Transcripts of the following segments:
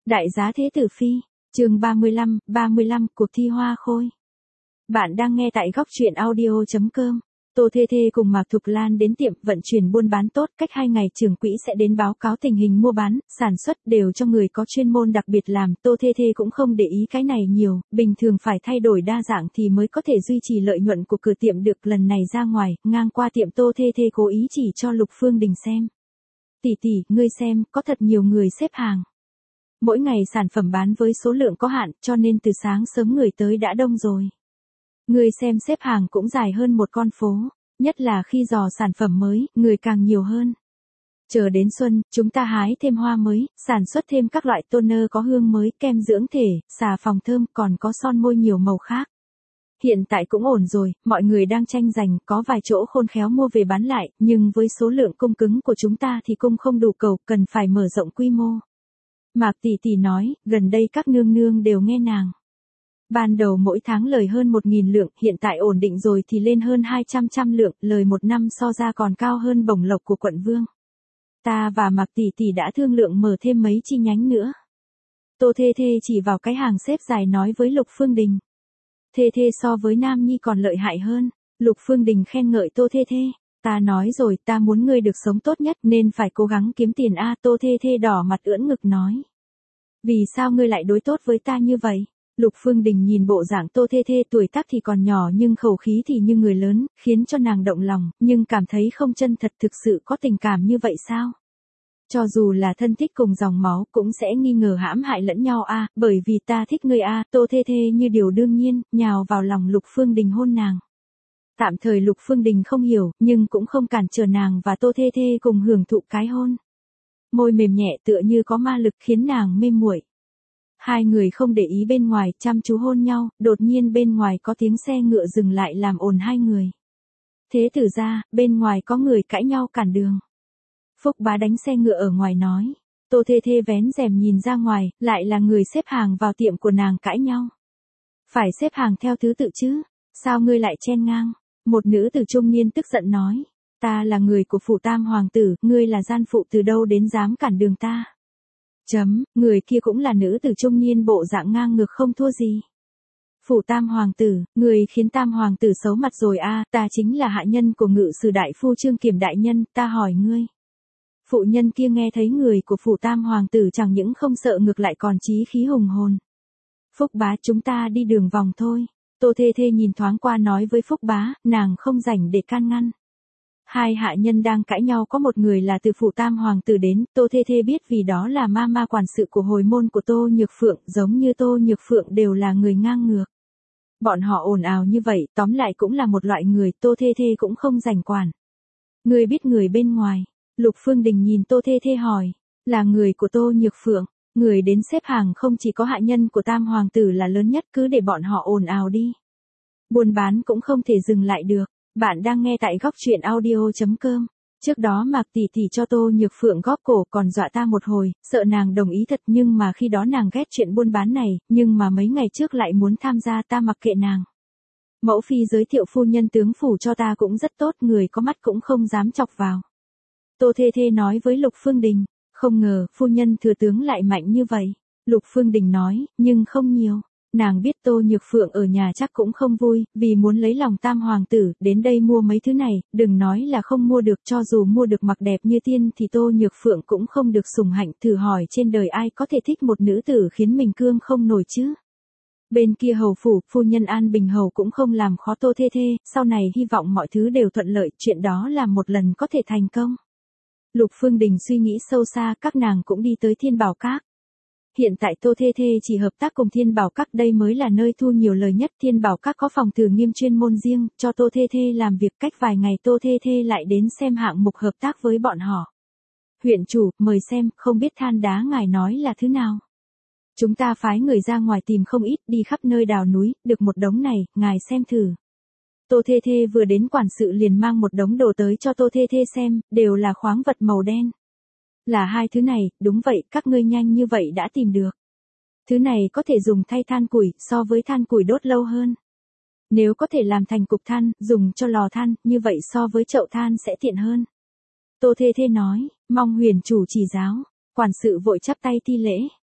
Đại giá Thế Tử Phi, chương 35, cuộc thi hoa khôi. Bạn đang nghe tại góc truyện audio.com. Tô Thê Thê cùng Mạc Thục Lan đến tiệm vận chuyển buôn bán tốt, cách 2 ngày trưởng quỹ sẽ đến báo cáo tình hình mua bán, sản xuất đều cho người có chuyên môn đặc biệt làm. Tô Thê Thê cũng không để ý cái này nhiều, bình thường phải thay đổi đa dạng thì mới có thể duy trì lợi nhuận của cửa tiệm được. Lần này ra ngoài, ngang qua tiệm Tô Thê Thê cố ý chỉ cho Lục Phương Đình xem. Tỷ tỷ, ngươi xem, có thật nhiều người xếp hàng. Mỗi ngày sản phẩm bán với số lượng có hạn, cho nên từ sáng sớm người tới đã đông rồi. Người xem xếp hàng cũng dài hơn một con phố, nhất là khi dò sản phẩm mới, người càng nhiều hơn. Chờ đến xuân, chúng ta hái thêm hoa mới, sản xuất thêm các loại toner có hương mới, kem dưỡng thể, xà phòng thơm, còn có son môi nhiều màu khác. Hiện tại cũng ổn rồi, mọi người đang tranh giành, có vài chỗ khôn khéo mua về bán lại, nhưng với số lượng cung cứng của chúng ta thì cung không đủ cầu, cần phải mở rộng quy mô. Mạc tỷ tỷ nói, gần đây các nương nương đều nghe nàng. Ban đầu mỗi tháng lời hơn 1.000 lượng, hiện tại ổn định rồi thì lên hơn 200 lượng, lời một năm so ra còn cao hơn bổng lộc của quận vương. Ta và Mạc tỷ tỷ đã thương lượng mở thêm mấy chi nhánh nữa. Tô Thê Thê chỉ vào cái hàng xếp dài nói với Lục Phương Đình. Thê Thê so với Nam Nhi còn lợi hại hơn. Lục Phương Đình khen ngợi Tô Thê Thê. Ta nói rồi, ta muốn ngươi được sống tốt nhất nên phải cố gắng kiếm tiền a. Tô Thê Thê đỏ mặt ưỡn ngực nói. Vì sao ngươi lại đối tốt với ta như vậy? Lục Phương Đình nhìn bộ dạng Tô Thê Thê tuổi tác thì còn nhỏ nhưng khẩu khí thì như người lớn, khiến cho nàng động lòng, nhưng cảm thấy không chân thật. Thực sự có tình cảm như vậy sao? Cho dù là thân thích cùng dòng máu cũng sẽ nghi ngờ hãm hại lẫn nhau a. Bởi vì ta thích ngươi a. Tô Thê Thê như điều đương nhiên, nhào vào lòng Lục Phương Đình hôn nàng. Tạm thời Lục Phương Đình không hiểu, nhưng cũng không cản trở nàng và Tô Thê Thê cùng hưởng thụ cái hôn. Môi mềm nhẹ tựa như có ma lực khiến nàng mê muội. Hai người không để ý bên ngoài, chăm chú hôn nhau, đột nhiên bên ngoài có tiếng xe ngựa dừng lại làm ồn hai người. Thế tử ra, bên ngoài có người cãi nhau cản đường. Phúc Bá đánh xe ngựa ở ngoài nói. Tô Thê Thê vén rèm nhìn ra ngoài, lại là người xếp hàng vào tiệm của nàng cãi nhau. Phải xếp hàng theo thứ tự chứ, sao ngươi lại chen ngang? Một nữ tử trung niên tức giận nói. Ta là người của phủ Tam Hoàng tử, ngươi là gian phụ từ đâu đến dám cản đường ta? Người kia cũng là nữ tử trung niên bộ dạng ngang ngược không thua gì. Phủ Tam Hoàng tử, người khiến Tam Hoàng tử xấu mặt rồi a. Ta chính là hạ nhân của ngự sử đại phu Trương Kiểm đại nhân, ta hỏi ngươi. Phụ nhân kia nghe thấy người của phủ Tam Hoàng tử chẳng những không sợ ngược lại còn chí khí hùng hồn. Phúc Bá, chúng ta đi đường vòng thôi. Tô Thê Thê nhìn thoáng qua nói với Phúc Bá, nàng không rảnh để can ngăn. Hai hạ nhân đang cãi nhau, có một người là từ phủ Tam Hoàng tử đến, Tô Thê Thê biết vì đó là ma quản sự của hồi môn của Tô Nhược Phượng, giống như Tô Nhược Phượng đều là người ngang ngược. Bọn họ ồn ào như vậy, tóm lại cũng là một loại người, Tô Thê Thê cũng không rảnh quản. Ngươi biết người bên ngoài? Lục Phương Đình nhìn Tô Thê Thê hỏi, là người của Tô Nhược Phượng. Người đến xếp hàng không chỉ có hạ nhân của Tam Hoàng tử là lớn nhất, cứ để bọn họ ồn ào đi. Buôn bán cũng không thể dừng lại được. Bạn đang nghe tại góc truyện audio.com. Trước đó Mạc tỷ tỷ cho Tô Nhược Phượng góp cổ còn dọa ta một hồi, sợ nàng đồng ý thật, nhưng mà khi đó nàng ghét chuyện buôn bán này, nhưng mà mấy ngày trước lại muốn tham gia, ta mặc kệ nàng. Mẫu phi giới thiệu phu nhân tướng phủ cho ta cũng rất tốt, người có mắt cũng không dám chọc vào. Tô Thê Thê nói với Lục Phương Đình, không ngờ phu nhân thừa tướng lại mạnh như vậy. Lục Phương Đình nói, nhưng không nhiều. Nàng biết Tô Nhược Phượng ở nhà chắc cũng không vui, vì muốn lấy lòng Tam Hoàng tử, đến đây mua mấy thứ này, đừng nói là không mua được, cho dù mua được mặc đẹp như tiên thì Tô Nhược Phượng cũng không được sủng hạnh, thử hỏi trên đời ai có thể thích một nữ tử khiến mình cương không nổi chứ. Bên kia hầu phủ, phu nhân An Bình hầu cũng không làm khó Tô Thê Thê, sau này hy vọng mọi thứ đều thuận lợi, chuyện đó là một lần có thể thành công. Lục Phương Đình suy nghĩ sâu xa, các nàng cũng đi tới Thiên Bảo Các. Hiện tại Tô Thê Thê chỉ hợp tác cùng Thiên Bảo Các, đây mới là nơi thu nhiều lời nhất. Thiên Bảo Các có phòng thử nghiêm chuyên môn riêng, cho Tô Thê Thê làm việc. Cách vài ngày Tô Thê Thê lại đến xem hạng mục hợp tác với bọn họ. Huyện chủ, mời xem, không biết than đá ngài nói là thứ nào. Chúng ta phái người ra ngoài tìm không ít, đi khắp nơi đào núi, được một đống này, ngài xem thử. Tô Thê Thê vừa đến, quản sự liền mang một đống đồ tới cho Tô Thê Thê xem, đều là khoáng vật màu đen. Là hai thứ này, đúng vậy, các ngươi nhanh như vậy đã tìm được. Thứ này có thể dùng thay than củi, so với than củi đốt lâu hơn. Nếu có thể làm thành cục than, dùng cho lò than, như vậy so với chậu than sẽ tiện hơn. Tô Thê Thê nói, mong huyền chủ chỉ giáo. Quản sự vội chắp tay thi lễ.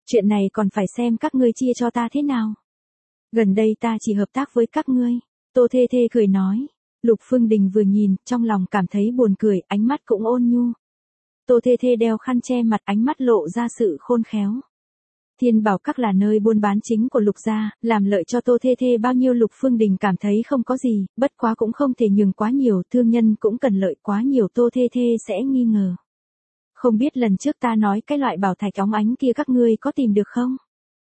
Chuyện này còn phải xem các ngươi chia cho ta thế nào. Gần đây ta chỉ hợp tác với các ngươi. Tô Thê Thê cười nói. Lục Phương Đình vừa nhìn, trong lòng cảm thấy buồn cười, ánh mắt cũng ôn nhu. Tô Thê Thê đeo khăn che mặt, ánh mắt lộ ra sự khôn khéo. Thiên Bảo Các là nơi buôn bán chính của Lục gia, làm lợi cho Tô Thê Thê bao nhiêu Lục Phương Đình cảm thấy không có gì, bất quá cũng không thể nhường quá nhiều, thương nhân cũng cần lợi quá nhiều, Tô Thê Thê sẽ nghi ngờ. Không biết lần trước ta nói cái loại bảo thạch óng ánh kia các ngươi có tìm được không?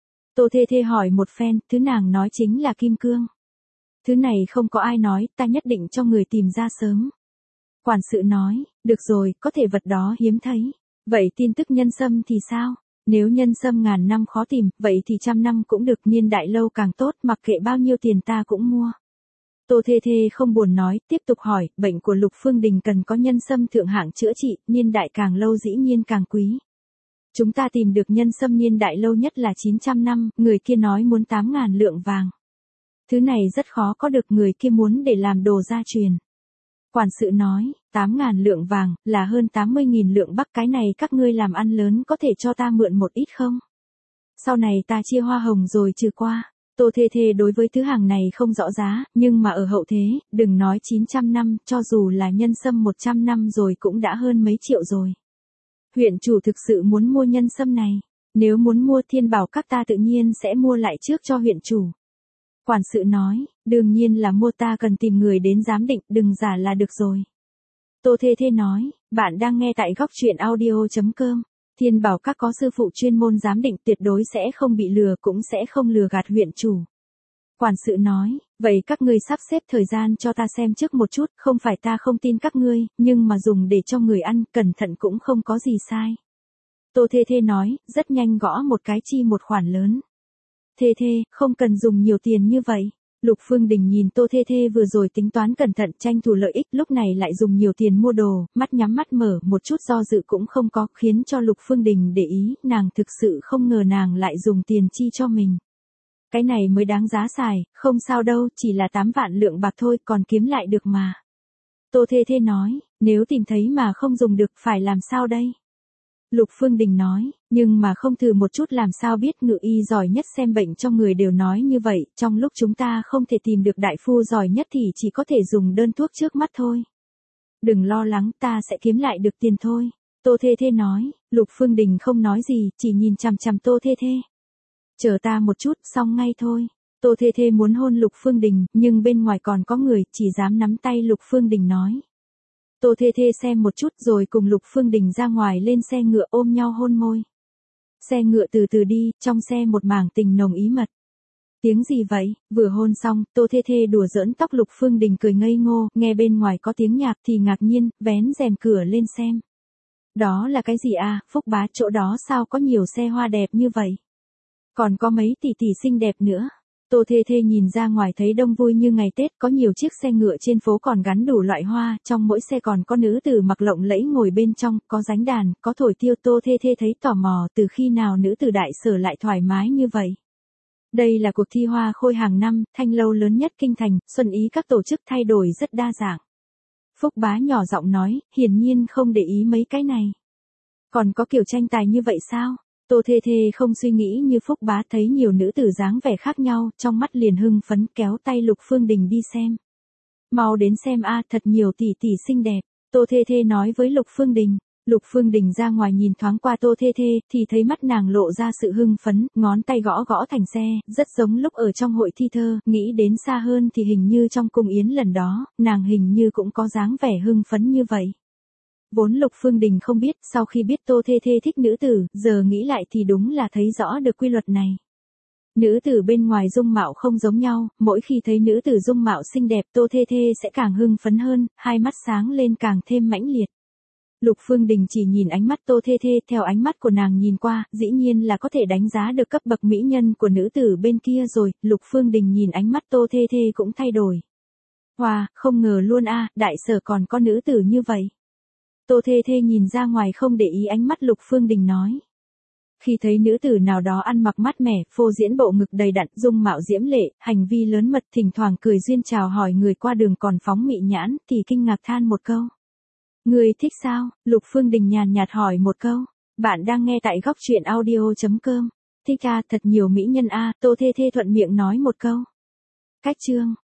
Tô Thê Thê hỏi một phen, thứ nàng nói chính là kim cương. Thứ này không có ai nói, ta nhất định cho người tìm ra sớm. Quản sự nói, được rồi, có thể vật đó hiếm thấy. Vậy tin tức nhân sâm thì sao? Nếu nhân sâm ngàn năm khó tìm, vậy thì trăm năm cũng được, niên đại lâu càng tốt, mặc kệ bao nhiêu tiền ta cũng mua. Tô Thê Thê không buồn nói, tiếp tục hỏi, bệnh của Lục Phương Đình cần có nhân sâm thượng hạng chữa trị, niên đại càng lâu dĩ nhiên càng quý. Chúng ta tìm được nhân sâm niên đại lâu nhất là 900 năm, người kia nói muốn 8.000 lượng vàng. Thứ này rất khó có được, người kia muốn để làm đồ gia truyền. Quản sự nói, 8.000 lượng vàng, là hơn 80.000 lượng bắc, cái này các ngươi làm ăn lớn có thể cho ta mượn một ít không? Sau này ta chia hoa hồng rồi trừ qua. Tô Thê Thê đối với thứ hàng này không rõ giá, nhưng mà ở hậu thế, đừng nói 900 năm, cho dù là nhân sâm 100 năm rồi cũng đã hơn mấy triệu rồi. Huyện chủ thực sự muốn mua nhân sâm này. Nếu muốn mua Thiên Bảo Các ta tự nhiên sẽ mua lại trước cho huyện chủ. Quản sự nói, đương nhiên là mua, ta cần tìm người đến giám định, đừng giả là được rồi. Tô Thê Thê nói, bạn đang nghe tại góc truyện audio.com. Thiên Bảo Các có sư phụ chuyên môn giám định, tuyệt đối sẽ không bị lừa, cũng sẽ không lừa gạt huyện chủ. Quản sự nói, vậy các ngươi sắp xếp thời gian cho ta xem trước một chút, không phải ta không tin các ngươi, nhưng mà dùng để cho người ăn, cẩn thận cũng không có gì sai. Tô Thê Thê nói, rất nhanh gõ một cái chi một khoản lớn. Thê Thê, không cần dùng nhiều tiền như vậy. Lục Phương Đình nhìn Tô Thê Thê vừa rồi tính toán cẩn thận, tranh thủ lợi ích, lúc này lại dùng nhiều tiền mua đồ, mắt nhắm mắt mở, một chút do dự cũng không có, khiến cho Lục Phương Đình để ý, nàng thực sự không ngờ nàng lại dùng tiền chi cho mình. Cái này mới đáng giá xài, không sao đâu, chỉ là 8 vạn lượng bạc thôi, còn kiếm lại được mà. Tô Thê Thê nói, nếu tìm thấy mà không dùng được, phải làm sao đây? Lục Phương Đình nói, nhưng mà không thử một chút làm sao biết, ngự y giỏi nhất xem bệnh cho người đều nói như vậy, trong lúc chúng ta không thể tìm được đại phu giỏi nhất thì chỉ có thể dùng đơn thuốc trước mắt thôi. Đừng lo lắng, ta sẽ kiếm lại được tiền thôi. Tô Thê Thê nói, Lục Phương Đình không nói gì, chỉ nhìn chằm chằm Tô Thê Thê. Chờ ta một chút, xong ngay thôi. Tô Thê Thê muốn hôn Lục Phương Đình, nhưng bên ngoài còn có người, chỉ dám nắm tay Lục Phương Đình nói. Tô Thê Thê xem một chút rồi cùng Lục Phương Đình ra ngoài lên xe ngựa ôm nhau hôn môi. Xe ngựa từ từ đi, trong xe một mảng tình nồng ý mật. Tiếng gì vậy? Vừa hôn xong, Tô Thê Thê đùa giỡn tóc Lục Phương Đình cười ngây ngô, nghe bên ngoài có tiếng nhạc thì ngạc nhiên, vén rèm cửa lên xem. Đó là cái gì à, Phúc Bá, chỗ đó sao có nhiều xe hoa đẹp như vậy? Còn có mấy tỷ tỷ xinh đẹp nữa. Tô Thê Thê nhìn ra ngoài thấy đông vui như ngày Tết, có nhiều chiếc xe ngựa trên phố còn gắn đủ loại hoa, trong mỗi xe còn có nữ tử mặc lộng lẫy ngồi bên trong, có dánh đàn, có thổi tiêu. Tô Thê Thê thấy tò mò, từ khi nào nữ tử đại sở lại thoải mái như vậy. Đây là cuộc thi hoa khôi hàng năm, thanh lâu lớn nhất kinh thành, xuân ý các tổ chức thay đổi rất đa dạng. Phúc Bá nhỏ giọng nói, hiển nhiên không để ý mấy cái này. Còn có kiểu tranh tài như vậy sao? Tô Thê Thê không suy nghĩ như Phúc Bá, thấy nhiều nữ tử dáng vẻ khác nhau, trong mắt liền hưng phấn, kéo tay Lục Phương Đình đi xem. Mau đến xem a, thật nhiều tỷ tỷ xinh đẹp. Tô Thê Thê nói với Lục Phương Đình. Lục Phương Đình ra ngoài nhìn thoáng qua Tô Thê Thê, thì thấy mắt nàng lộ ra sự hưng phấn, ngón tay gõ gõ thành xe, rất giống lúc ở trong hội thi thơ, nghĩ đến xa hơn thì hình như trong cung yến lần đó, nàng hình như cũng có dáng vẻ hưng phấn như vậy. Vốn Lục Phương Đình không biết, sau khi biết Tô Thê Thê thích nữ tử, giờ nghĩ lại thì đúng là thấy rõ được quy luật này. Nữ tử bên ngoài dung mạo không giống nhau, mỗi khi thấy nữ tử dung mạo xinh đẹp Tô Thê Thê sẽ càng hưng phấn hơn, hai mắt sáng lên càng thêm mãnh liệt. Lục Phương Đình chỉ nhìn ánh mắt Tô Thê Thê, theo ánh mắt của nàng nhìn qua, dĩ nhiên là có thể đánh giá được cấp bậc mỹ nhân của nữ tử bên kia rồi, Lục Phương Đình nhìn ánh mắt Tô Thê Thê cũng thay đổi. Wow, không ngờ luôn a, đại sở còn có nữ tử như vậy. Tô Thê Thê nhìn ra ngoài không để ý ánh mắt Lục Phương Đình nói. Khi thấy nữ tử nào đó ăn mặc mát mẻ, phô diễn bộ ngực đầy đặn, dung mạo diễm lệ, hành vi lớn mật, thỉnh thoảng cười duyên chào hỏi người qua đường còn phóng mị nhãn, thì kinh ngạc than một câu. Người thích sao? Lục Phương Đình nhàn nhạt hỏi một câu. Bạn đang nghe tại góc truyện audio.com. thích a, thật nhiều mỹ nhân a, Tô Thê Thê thuận miệng nói một câu. Cách chương.